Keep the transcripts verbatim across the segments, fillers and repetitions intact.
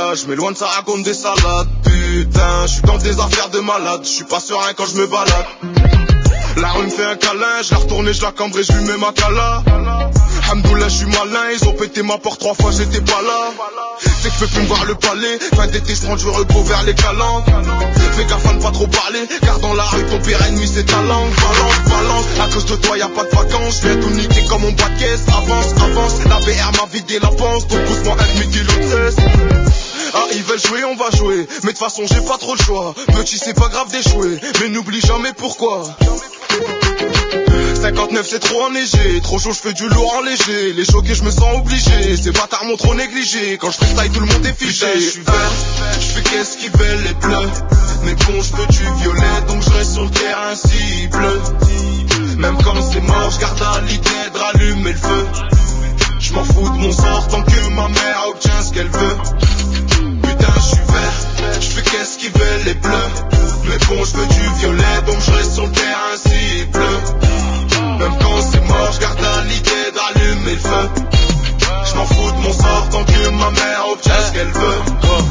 village, mais loin de ça raconte des salades. Putain, je suis dans des affaires de malade, je suis pas serein quand je me balade. La rue me fait un câlin, je la retourne et je la cambre et je lui mets ma cala. Hamdoullah, je suis malin, ils ont pété ma porte trois fois, j'étais pas là. C'est que je peux plus me voir le palais, fin d'été je rentre, je repos vers les calanques. Fais gaffe à ne pas trop parler, car dans la rue ton pire ennemi c'est ta langue. Balance, balance, à cause de toi y a pas de vacances. Je viens tout niquer comme mon bas de caisse, avance, avance. La B R m'a vidé la panse, donc pousse-moi un demi-kilo de cesse. Ah ils veulent jouer, on va jouer, mais de toute façon j'ai pas trop le choix. Petit c'est pas grave d'échouer, mais n'oublie jamais pourquoi. cinquante-neuf c'est trop enneigé, trop chaud je fais du lourd en léger. Les choqués je me sens obligé, ces bâtards m'ont trop négligé. Quand je freestyle tout le monde est fiché. Putain, je suis vert, je fais qu'est-ce qu'ils veulent les bleus. Mais bon je veux du violet, donc je reste sur le terrain s'il pleut. Même quand c'est mort, je garde à l'idée de rallumer le feu. Je m'en fous de mon sort tant que ma mère obtient ce qu'elle veut. Putain je suis vert, je fais qu'est-ce qu'ils veulent les bleus. Mais bon je veux du violet, donc je reste sur le terrain s'il pleut. Même quand c'est mort, je garde à l'idée d'allumer le feu. Je m'en fous de mon sort tant que ma mère obtient ce qu'elle veut.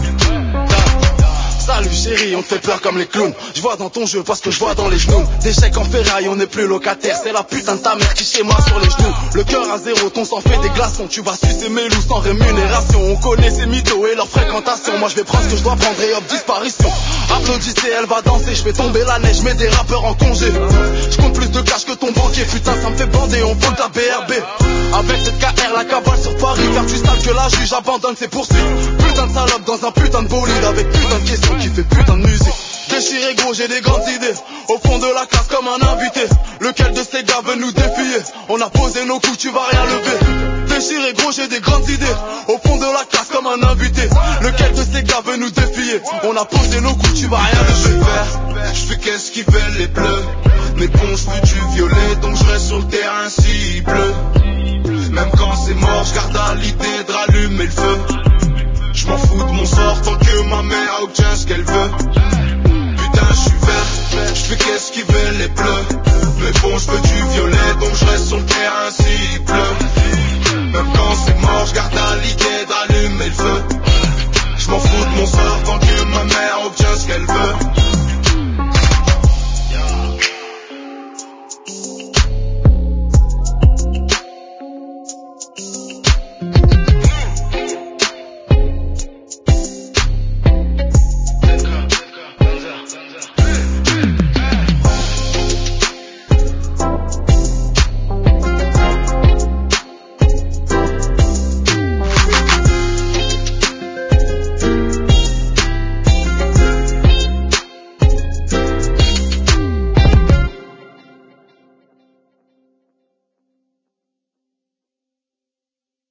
Salut chérie, on te fait peur comme les clowns. Je vois dans ton jeu parce que je vois dans les genoux. Des chèques en ferraille, on n'est plus locataire. C'est la putain de ta mère qui chez moi sur les genoux. Le cœur à zéro, ton sang fait des glaçons. Tu vas sucer mes loups sans rémunération. On connaît ces mythos et leur fréquentation. Moi je vais prendre ce que je dois prendre et hop, disparition. Applaudissez, elle va danser. Je fais tomber la neige, mets des rappeurs en congé. Je compte plus de cash que ton banquier. Putain ça me fait bander, on vole ta B R B. Avec cette K R, la cabale sur Paris. Faire du sale que la juge abandonne ses poursuites. Putain de salope dans un putain de bolide. Avec putain de questions qui fait putain de musique. Déchiré gros, j'ai des grandes idées. Au fond de la classe comme un invité. Lequel de ces gars veut nous défier? On a posé nos coups, tu vas rien lever. Déchiré gros, j'ai des grandes idées. Au fond de la classe comme un invité. Lequel de ces gars veut nous défier? On a posé nos coups, tu vas rien lever.